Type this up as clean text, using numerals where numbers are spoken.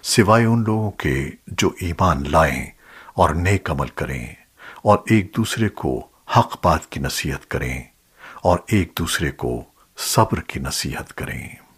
सिवाय उन लोगों के जो ईमान लाएं और नेक अमल करें और एक दूसरे को हक बात की नसीहत करें और एक दूसरे को सब्र की नसीहत करें।